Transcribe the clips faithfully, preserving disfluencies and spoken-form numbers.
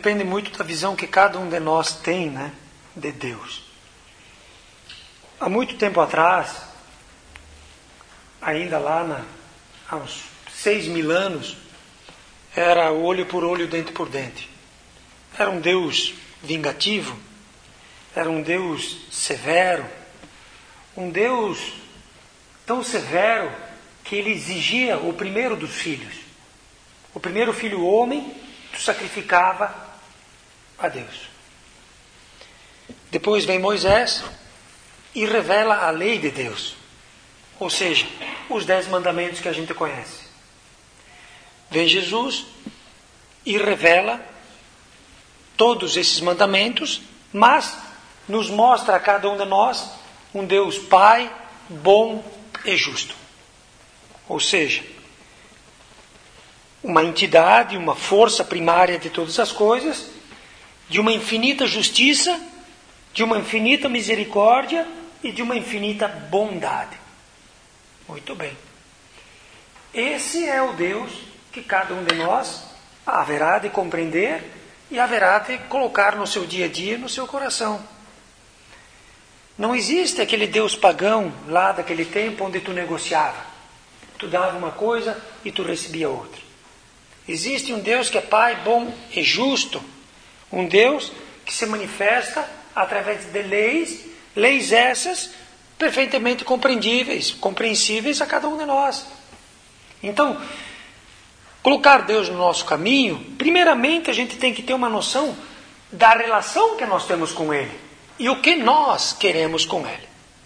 depende muito da visão que cada um de nós tem, né, de Deus. Há muito tempo atrás, ainda lá na, há uns seis mil anos, era olho por olho, dente por dente. Era um Deus vingativo, era um Deus severo, um Deus tão severo que ele exigia o primeiro dos filhos. O primeiro filho homem, tu sacrificava a Deus. Depois vem Moisés e revela a lei de Deus, ou seja, os dez mandamentos que a gente conhece. Vem Jesus e revela todos esses mandamentos, mas nos mostra a cada um de nós um Deus Pai, bom e justo. Ou seja, uma entidade, uma força primária de todas as coisas, de uma infinita justiça, de uma infinita misericórdia e de uma infinita bondade. Muito bem. Esse é o Deus que cada um de nós haverá de compreender e haverá de colocar no seu dia a dia, no seu coração. Não existe aquele Deus pagão lá daquele tempo onde tu negociava. Tu dava uma coisa e tu recebia outra. Existe um Deus que é Pai, bom e justo. Um Deus que se manifesta através de leis, leis essas perfeitamente compreendíveis, compreensíveis a cada um de nós. Então, colocar Deus no nosso caminho, primeiramente a gente tem que ter uma noção da relação que nós temos com Ele e o que nós queremos com Ele.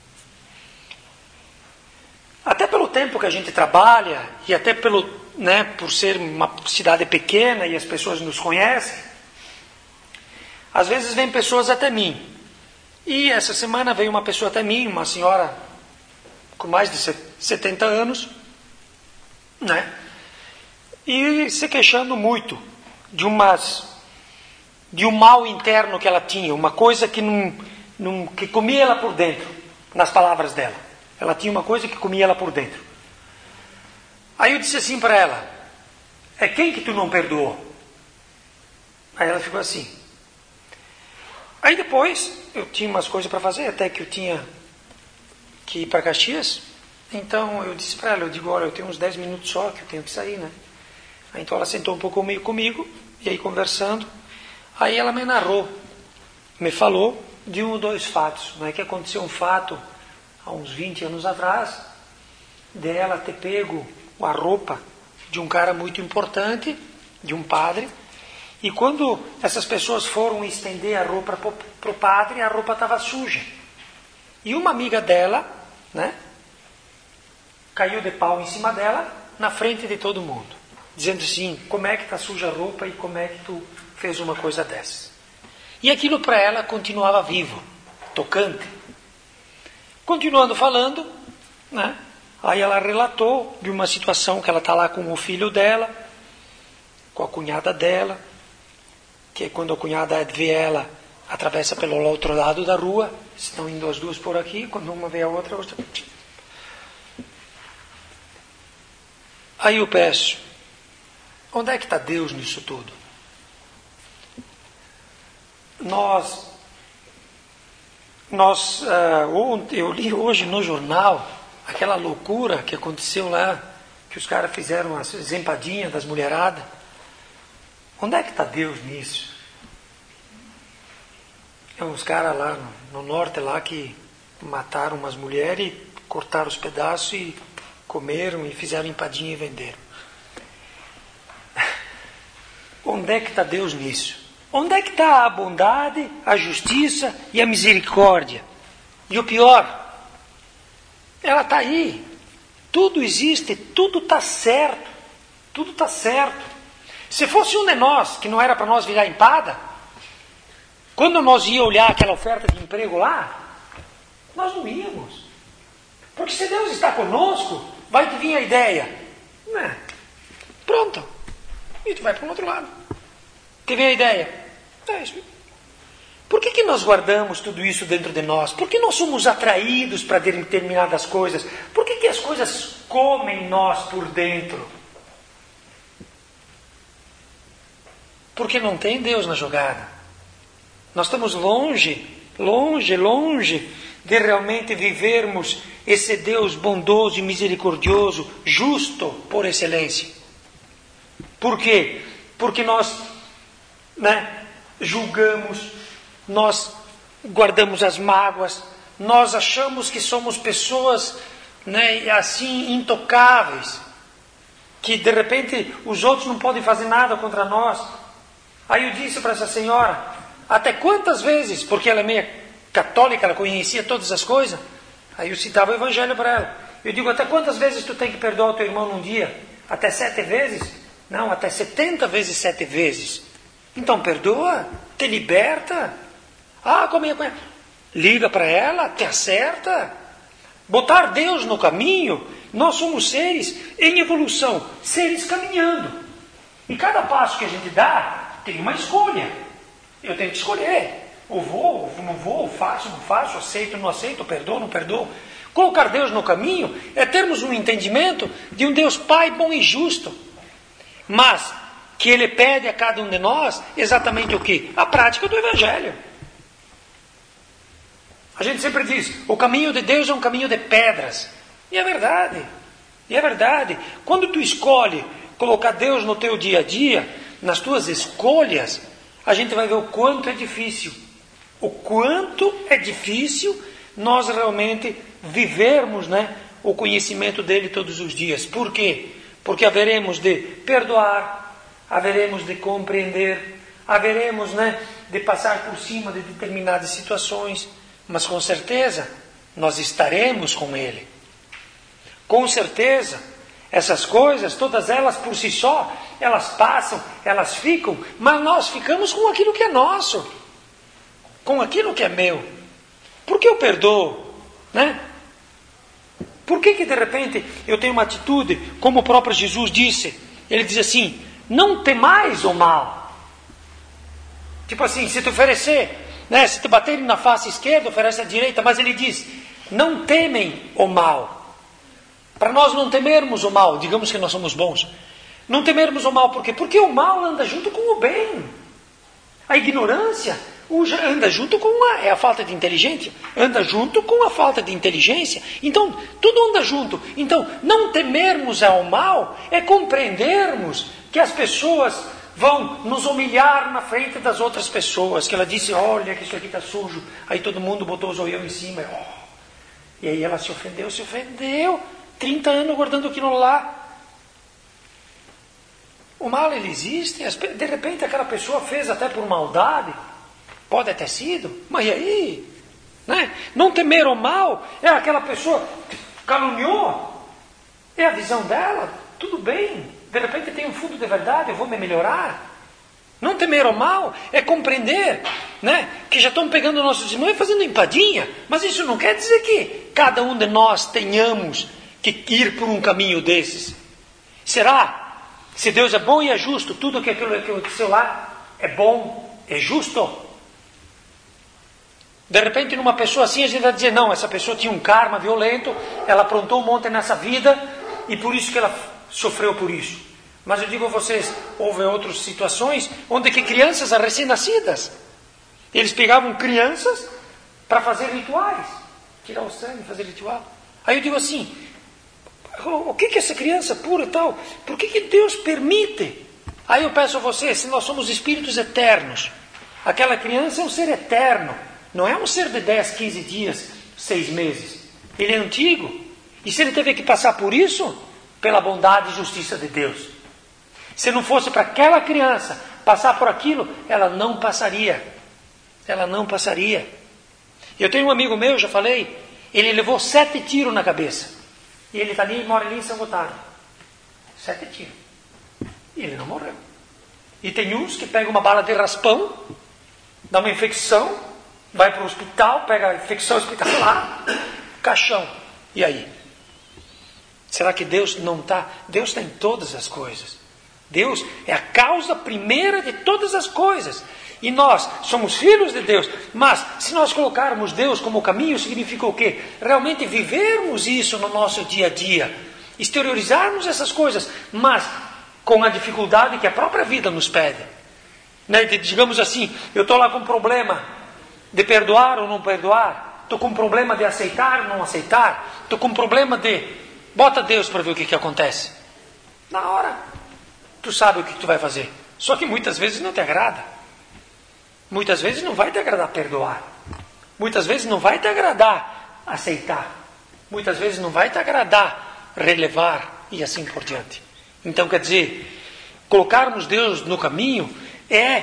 Até pelo tempo que a gente trabalha e até pelo, né, por ser uma cidade pequena e as pessoas nos conhecem, às vezes vem pessoas até mim. E essa semana veio uma pessoa até mim, uma senhora com mais de setenta anos, né? E se queixando muito de umas de um mal interno que ela tinha, uma coisa que não, não que comia ela por dentro, nas palavras dela. Ela tinha uma coisa que comia ela por dentro. Aí eu disse assim para ela: é quem que tu não perdoou? Aí ela ficou assim. Aí depois eu tinha umas coisas para fazer, até que eu tinha que ir para Caxias. Então eu disse para ela, eu digo, olha, eu tenho uns dez minutos só que eu tenho que sair, né? Aí, então ela sentou um pouco comigo, comigo, e aí conversando, aí ela me narrou, me falou de um ou dois fatos, né? Que aconteceu um fato há uns vinte anos atrás, dela ter pego a roupa de um cara muito importante, de um padre, e quando essas pessoas foram estender a roupa para o padre, a roupa estava suja. E uma amiga dela, né, caiu de pau em cima dela, na frente de todo mundo, dizendo assim, como é que está suja a roupa e como é que tu fez uma coisa dessa. E aquilo para ela continuava vivo, tocante. Continuando falando, né, aí ela relatou de uma situação que ela está lá com o filho dela, com a cunhada dela, que quando a cunhada vê ela, atravessa pelo outro lado da rua, estão indo as duas por aqui, quando uma vê a outra, a outra... Aí eu peço, onde é que está Deus nisso tudo? Nós, nós uh, eu li hoje no jornal, aquela loucura que aconteceu lá, que os caras fizeram as empadinhas das mulheradas. Onde é que está Deus nisso? É uns caras lá no, no norte lá que mataram umas mulheres, cortaram os pedaços e comeram e fizeram empadinha e venderam. Onde é que está Deus nisso? Onde é que está a bondade, a justiça e a misericórdia? E o pior, ela está aí. Tudo existe, tudo está certo. Tudo está certo. Se fosse um de nós, que não era para nós virar empada, quando nós ia olhar aquela oferta de emprego lá, nós não íamos. Porque se Deus está conosco, vai te vir a ideia. Né? Pronto. E tu vai para o outro lado. Te vem a ideia. É isso. Por que, que nós guardamos tudo isso dentro de nós? Por que nós somos atraídos para determinadas coisas? Por que, que as coisas comem nós por dentro? Porque não tem Deus na jogada. Nós estamos longe, longe, longe de realmente vivermos esse Deus bondoso e misericordioso, justo por excelência. Por quê? Porque nós, né, julgamos, nós guardamos as mágoas, nós achamos que somos pessoas, né, assim intocáveis, que de repente os outros não podem fazer nada contra nós. Aí eu disse para essa senhora, até quantas vezes, porque ela é meio católica, ela conhecia todas as coisas, aí eu citava o evangelho para ela. Eu digo, até quantas vezes tu tem que perdoar o teu irmão num dia? Até sete vezes? Não, até setenta vezes sete vezes. Então perdoa, te liberta. Ah, como é que é? Liga para ela, te acerta. Botar Deus no caminho, nós somos seres em evolução, seres caminhando. E cada passo que a gente dá, tem uma escolha. Eu tenho que escolher. Ou vou, ou não vou, faço, não faço, aceito, não aceito, perdoo, não perdoo. Colocar Deus no caminho é termos um entendimento de um Deus Pai bom e justo. Mas que Ele pede a cada um de nós exatamente o quê? A prática do Evangelho. A gente sempre diz, o caminho de Deus é um caminho de pedras. E é verdade. E é verdade. Quando tu escolhe colocar Deus no teu dia a dia, nas tuas escolhas, a gente vai ver o quanto é difícil. O quanto é difícil nós realmente vivermos, né, o conhecimento dele todos os dias. Por quê? Porque haveremos de perdoar, haveremos de compreender, haveremos, né, de passar por cima de determinadas situações, mas com certeza nós estaremos com ele. Com certeza, essas coisas, todas elas por si só, elas passam, elas ficam, mas nós ficamos com aquilo que é nosso, com aquilo que é meu. Por que eu perdoo? Né? Por que que de repente eu tenho uma atitude, como o próprio Jesus disse, ele diz assim, não temais o mal. Tipo assim, se tu oferecer, né, se tu bater na face esquerda, oferece a direita, mas ele diz, não temem o mal. Para nós não temermos o mal, digamos que nós somos bons. Não temermos o mal, por quê? Porque o mal anda junto com o bem. A ignorância anda junto com a, é a falta de inteligência, anda junto com a falta de inteligência. Então, tudo anda junto. Então, não temermos ao mal é compreendermos que as pessoas vão nos humilhar na frente das outras pessoas. Que ela disse, olha que isso aqui está sujo. Aí todo mundo botou o zoião em cima. Oh. E aí ela se ofendeu, se ofendeu. trinta anos guardando aquilo lá. O mal, ele existe. De repente aquela pessoa fez até por maldade. Pode ter sido. Mas e aí? Né? Não temer o mal é aquela pessoa que caluniou. É a visão dela. Tudo bem. De repente tem um fundo de verdade. Eu vou me melhorar. Não temer o mal é compreender, né, que já estão pegando nossos irmãos e fazendo empadinha. Mas isso não quer dizer que cada um de nós tenhamos que ir por um caminho desses. Será? Se Deus é bom e é justo, tudo que aquilo que aconteceu lá é bom, é justo. De repente, numa pessoa assim, a gente vai dizer, não, essa pessoa tinha um karma violento, ela aprontou um monte nessa vida, e por isso que ela sofreu por isso. Mas eu digo a vocês, houve outras situações, onde que crianças recém-nascidas, eles pegavam crianças para fazer rituais, tirar o sangue, fazer ritual. Aí eu digo assim, o que que essa criança pura e tal, por que que Deus permite? Aí eu peço a vocês, se nós somos espíritos eternos, aquela criança é um ser eterno, não é um ser de dez, quinze dias, seis meses. Ele é antigo. E se ele teve que passar por isso, pela bondade e justiça de Deus. Se não fosse para aquela criança passar por aquilo, ela não passaria. Ela não passaria. Eu tenho um amigo meu, já falei, ele levou sete tiros na cabeça. E ele está ali, mora ali em São Gotardo. Sete tiros. E ele não morreu. E tem uns que pegam uma bala de raspão, dá uma infecção, vai para o hospital, pega a infecção hospitalar, caixão. E aí? Será que Deus não está? Deus está em todas as coisas. Deus é a causa primeira de todas as coisas. E nós somos filhos de Deus. Mas se nós colocarmos Deus como caminho, significa o quê? Realmente vivermos isso no nosso dia a dia. Exteriorizarmos essas coisas. Mas com a dificuldade que a própria vida nos pede. Né? Digamos assim, eu estou lá com um problema de perdoar ou não perdoar, estou com um problema de aceitar ou não aceitar, estou com um problema de... Bota Deus para ver o que, que acontece. Na hora, tu sabe o que, que tu vai fazer. Só que muitas vezes não te agrada. Muitas vezes não vai te agradar perdoar. Muitas vezes não vai te agradar aceitar. Muitas vezes não vai te agradar relevar e assim por diante. Então, quer dizer, colocarmos Deus no caminho é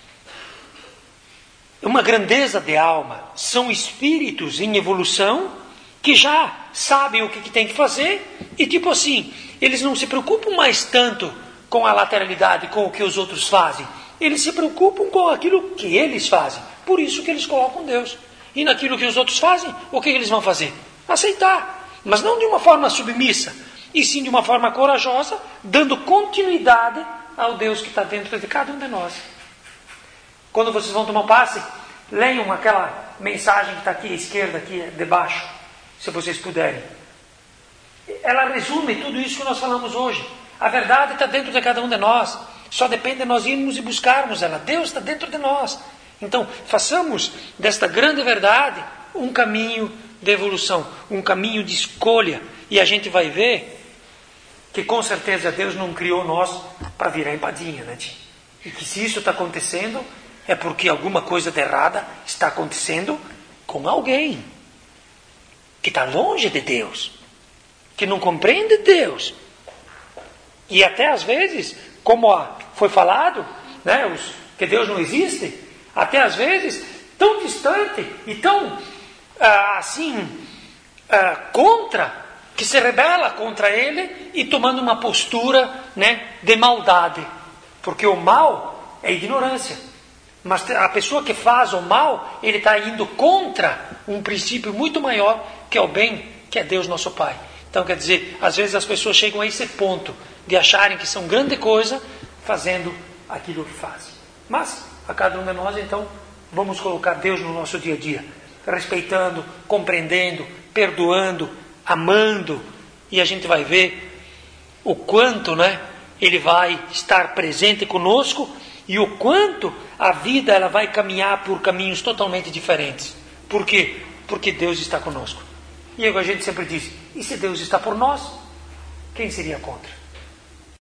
uma grandeza de alma. São espíritos em evolução que já sabem o que, que tem que fazer e, tipo assim, eles não se preocupam mais tanto com a lateralidade, com o que os outros fazem. Eles se preocupam com aquilo que eles fazem. Por isso que eles colocam Deus. E naquilo que os outros fazem, o que eles vão fazer? Aceitar. Mas não de uma forma submissa, e sim de uma forma corajosa, dando continuidade ao Deus que está dentro de cada um de nós. Quando vocês vão tomar passe, leiam aquela mensagem que está aqui à esquerda, aqui debaixo, se vocês puderem. Ela resume tudo isso que nós falamos hoje. A verdade está dentro de cada um de nós. Só depende de nós irmos e buscarmos ela. Deus está dentro de nós. Então, façamos desta grande verdade um caminho de evolução, um caminho de escolha. E a gente vai ver que com certeza Deus não criou nós para virar empadinha, né? E que se isso está acontecendo, é porque alguma coisa de errada está acontecendo com alguém que está longe de Deus, que não compreende Deus. E até às vezes, como foi falado, né, os, que Deus não existe, até às vezes tão distante e tão ah, assim ah, contra, que se rebela contra Ele e tomando uma postura, né, de maldade, porque o mal é ignorância, mas a pessoa que faz o mal, ele está indo contra um princípio muito maior, que é o bem, que é Deus nosso Pai. Então, quer dizer, às vezes as pessoas chegam a esse ponto de acharem que são grande coisa fazendo aquilo que fazem. Mas, a cada um de nós, então, vamos colocar Deus no nosso dia a dia, respeitando, compreendendo, perdoando, amando, e a gente vai ver o quanto, né, Ele vai estar presente conosco e o quanto a vida ela vai caminhar por caminhos totalmente diferentes. Por quê? Porque Deus está conosco. E a gente sempre diz, e se Deus está por nós, quem seria contra?